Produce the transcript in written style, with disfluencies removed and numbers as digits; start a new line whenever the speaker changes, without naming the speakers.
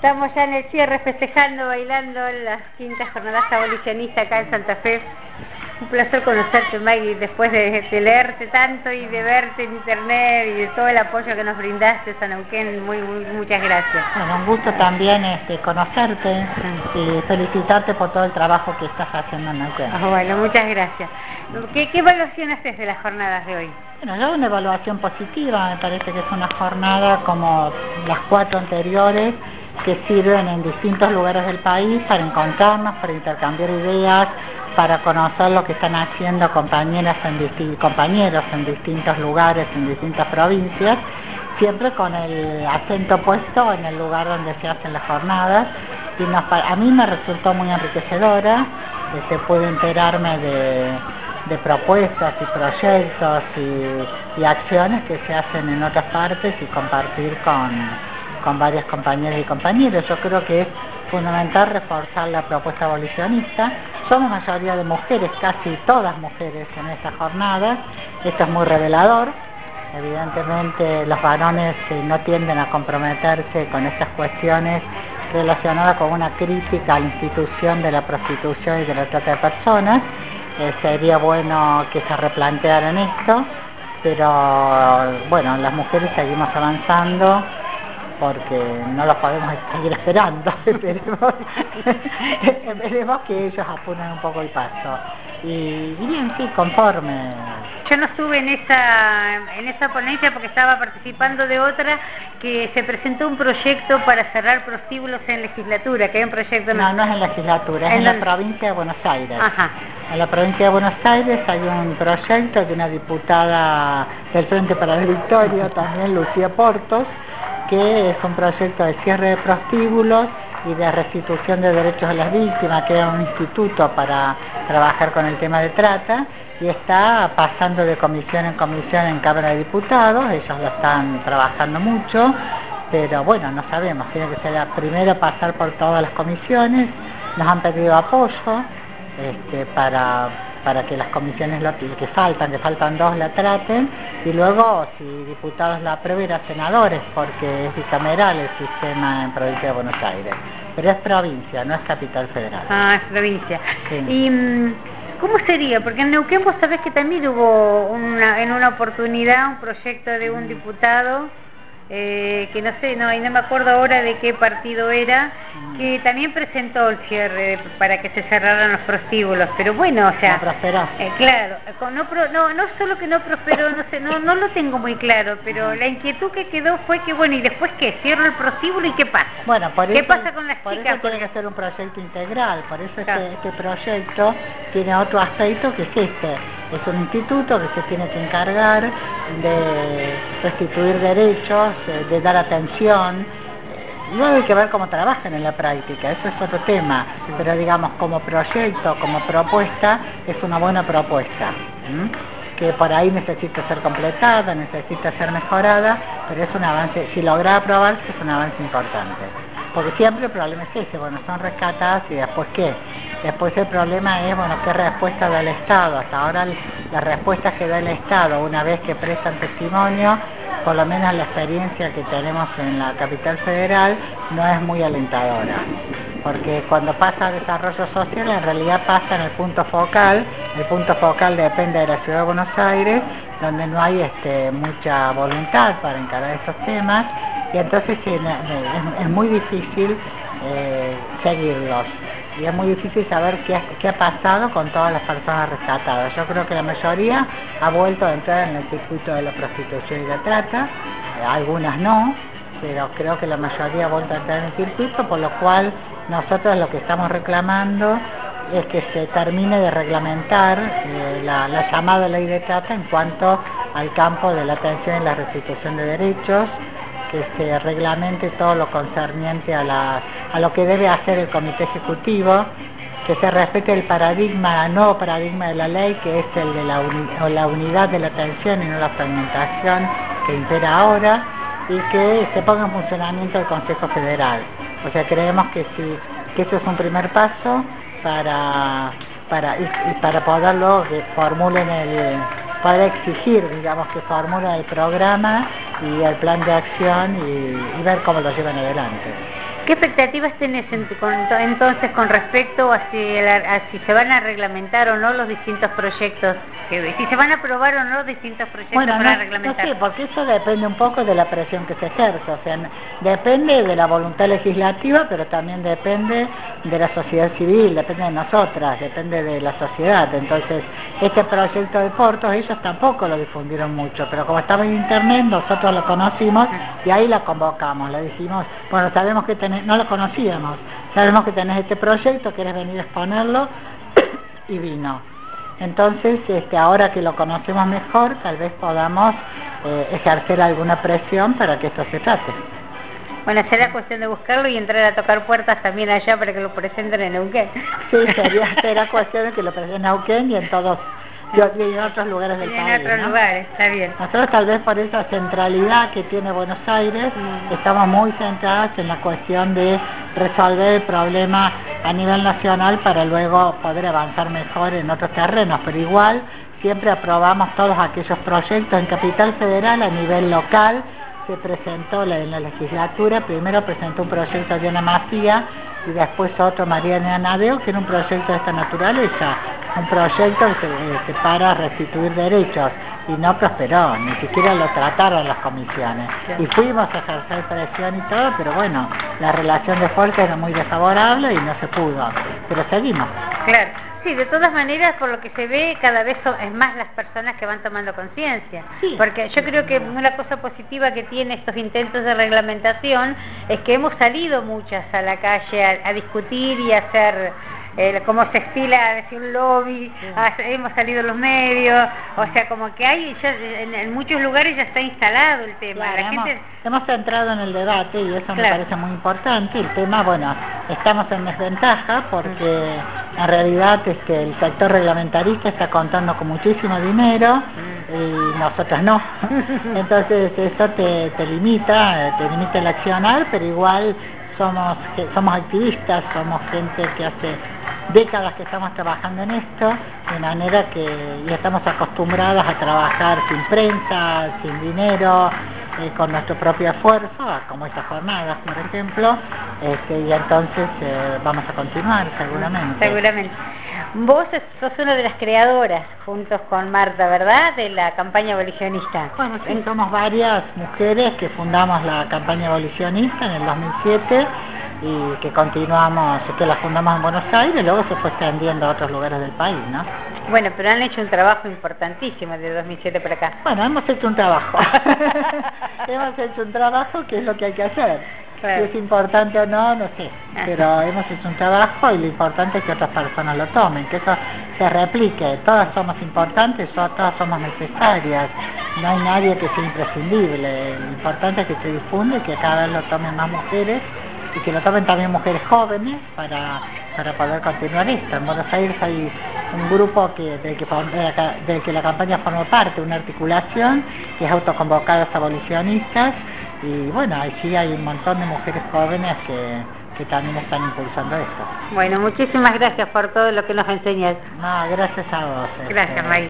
Estamos ya en el cierre festejando, bailando las quintas jornadas abolicionistas acá en Santa Fe. Un placer conocerte, Maggie, después de leerte tanto y de verte en internet y de todo el apoyo que nos brindaste a Neuquén. Muchas gracias.
Bueno, un gusto también conocerte y felicitarte por todo el trabajo que estás haciendo en Neuquén.
Bueno, muchas gracias. ¿Qué evaluación haces de las jornadas de hoy?
Bueno, yo una evaluación positiva, me parece que es una jornada como las 4 anteriores, que sirven en distintos lugares del país para encontrarnos, para intercambiar ideas, para conocer lo que están haciendo compañeros en distintos lugares, en distintas provincias, siempre con el acento puesto en el lugar donde se hacen las jornadas. Y a mí me resultó muy enriquecedora, pude enterarme de propuestas y proyectos y acciones que se hacen en otras partes y compartir con varias compañeras y compañeros. Yo creo que es fundamental reforzar la propuesta abolicionista. Somos mayoría de mujeres, casi todas mujeres en estas jornadas. Esto es muy revelador. Evidentemente los varones no tienden a comprometerse con estas cuestiones relacionadas con una crítica a la institución de la prostitución y de la trata de personas. Sería bueno que se replantearan esto, pero bueno, las mujeres seguimos avanzando porque no los podemos seguir esperando. Esperemos que ellos apuren un poco el paso. Y bien, sí, conforme.
Yo no estuve en esa ponencia porque estaba participando de otra que se presentó un proyecto para cerrar prostíbulos en legislatura, que hay un proyecto...
No es en legislatura, es en la provincia de Buenos Aires.
Ajá.
En la provincia de Buenos Aires hay un proyecto de una diputada del Frente para la Victoria, también Lucía Portos, que es un proyecto de cierre de prostíbulos y de restitución de derechos a las víctimas, que es un instituto para trabajar con el tema de trata, y está pasando de comisión en comisión en Cámara de Diputados. Ellos lo están trabajando mucho, pero bueno, no sabemos, tiene que ser primero pasar por todas las comisiones. Nos han pedido apoyo para que las comisiones que faltan 2, la traten, y luego si diputados la aprueben a senadores, porque es bicameral el sistema en provincia de Buenos Aires, pero es provincia, no es capital federal.
Es provincia.
Sí.
Y ¿cómo sería? Porque en Neuquén vos sabés que también hubo en una oportunidad un proyecto de un diputado que no sé, no me acuerdo ahora de qué partido era, que también presentó el cierre para que se cerraran los prostíbulos, pero bueno, o sea...
No prosperó.
Claro, no solo que no prosperó, no sé, no lo tengo muy claro, pero la inquietud que quedó fue que, bueno, ¿y después qué? ¿Cierro el prostíbulo y qué pasa?
Bueno,
¿Qué pasa con las chicas?
Eso tiene que ser un proyecto integral, por eso este proyecto tiene otro aspecto que es es un instituto que se tiene que encargar de restituir derechos, de dar atención. Luego hay que ver cómo trabajan en la práctica, eso es otro tema, pero digamos como proyecto, como propuesta, es una buena propuesta, que por ahí necesita ser completada, necesita ser mejorada, pero es un avance, si logra aprobarse es un avance importante. Porque siempre el problema es ese, bueno, son rescatadas y después ¿qué? Después el problema es, bueno, ¿qué respuesta da el Estado? Hasta ahora las respuestas que da el Estado una vez que prestan testimonio, por lo menos la experiencia que tenemos en la capital federal, no es muy alentadora. Porque cuando pasa a desarrollo social, en realidad pasa en el punto focal depende de la Ciudad de Buenos Aires, donde no hay mucha voluntad para encarar esos temas, y entonces es muy difícil seguirlos. Y es muy difícil saber qué ha pasado con todas las personas rescatadas. Yo creo que la mayoría ha vuelto a entrar en el circuito de la prostitución y la trata, algunas no, pero creo que la mayoría ha vuelto a entrar en el circuito, por lo cual nosotros lo que estamos reclamando es que se termine de reglamentar la llamada ley de trata en cuanto al campo de la atención y la restitución de derechos, que se reglamente todo lo concerniente a lo que debe hacer el Comité Ejecutivo, que se respete el nuevo paradigma de la ley, que es el de la unidad de la atención y no la fragmentación que impera ahora, y que se ponga en funcionamiento el Consejo Federal. O sea, creemos que eso es un primer paso para poder luego que formulen poder exigir, digamos, que formulen el programa y el plan de acción y ver cómo lo llevan adelante.
¿Qué expectativas tenés entonces con respecto a si se van a reglamentar o no los distintos proyectos? Si se van a aprobar o no distintos proyectos para reglamentar.
No sé, porque eso depende un poco de la presión que se ejerce, o sea, depende de la voluntad legislativa, pero también depende de la sociedad civil, depende de nosotras, depende de la sociedad. Entonces, este proyecto de Portos, ellos tampoco lo difundieron mucho, pero como estaba en internet, nosotros lo conocimos y ahí la convocamos, le dijimos, bueno, sabemos que no lo conocíamos, sabemos que tenés este proyecto, querés venir a exponerlo, y vino. Entonces, ahora que lo conocemos mejor, tal vez podamos ejercer alguna presión para que esto se trate.
Bueno, será cuestión de buscarlo y entrar a tocar puertas también allá para que lo presenten en Neuquén.
Sí, será cuestión de que lo presenten en Neuquén y en todos y en otros lugares del país.
En otros lugares, está bien.
Nosotros tal vez por esa centralidad que tiene Buenos Aires, estamos muy centradas en la cuestión de resolver el problema a nivel nacional para luego poder avanzar mejor en otros terrenos, pero igual siempre aprobamos todos aquellos proyectos en Capital Federal a nivel local. Se presentó en la legislatura, primero presentó un proyecto Diana Macía y después otro Mariana Nadeo, que era un proyecto de esta naturaleza, un proyecto que para restituir derechos, y no prosperó, ni siquiera lo trataron las comisiones. Y fuimos a ejercer presión y todo, pero bueno, la relación de fuerza era muy desfavorable y no se pudo, pero seguimos.
Claro. Sí, de todas maneras, por lo que se ve, cada vez es más las personas que van tomando conciencia. Sí. Porque yo creo que una cosa positiva que tiene estos intentos de reglamentación es que hemos salido muchas a la calle a discutir y a hacer, como se estila decir un lobby, hemos salido los medios, o sea, como que hay, ya, en muchos lugares ya está instalado el tema.
Claro, hemos entrado en el debate y eso me parece muy importante. El tema, bueno, estamos en desventaja porque en realidad el sector reglamentarista está contando con muchísimo dinero y nosotros no. Entonces eso te limita el accionar, pero igual somos activistas, somos gente que hace décadas que estamos trabajando en esto, de manera que ya estamos acostumbradas a trabajar sin prensa, sin dinero, con nuestro propio esfuerzo, como estas jornadas, por ejemplo, y entonces vamos a continuar seguramente.
Seguramente. Vos sos una de las creadoras, juntos con Marta, ¿verdad?, de la campaña abolicionista.
Bueno, sí, somos varias mujeres que fundamos la campaña abolicionista en el 2007 y que continuamos, que la fundamos en Buenos Aires y luego se fue extendiendo a otros lugares del país, ¿no?
Bueno, pero han hecho un trabajo importantísimo desde 2007 para acá.
Bueno, hemos hecho un trabajo. Hemos hecho un trabajo que es lo que hay que hacer. Claro. Si es importante o no, no sé, pero hemos hecho un trabajo y lo importante es que otras personas lo tomen, que eso se replique. Todas somos importantes, todas somos necesarias, no hay nadie que sea imprescindible. Lo importante es que se difunda y que cada vez lo tomen más mujeres y que lo tomen también mujeres jóvenes para poder continuar esto. En Buenos Aires hay un grupo del que la campaña forma parte, una articulación que es autoconvocadas abolicionistas, y bueno, allí hay un montón de mujeres jóvenes que también están impulsando esto.
Bueno, muchísimas gracias por todo lo que nos enseñas.
No, gracias a vos.
Gracias, May.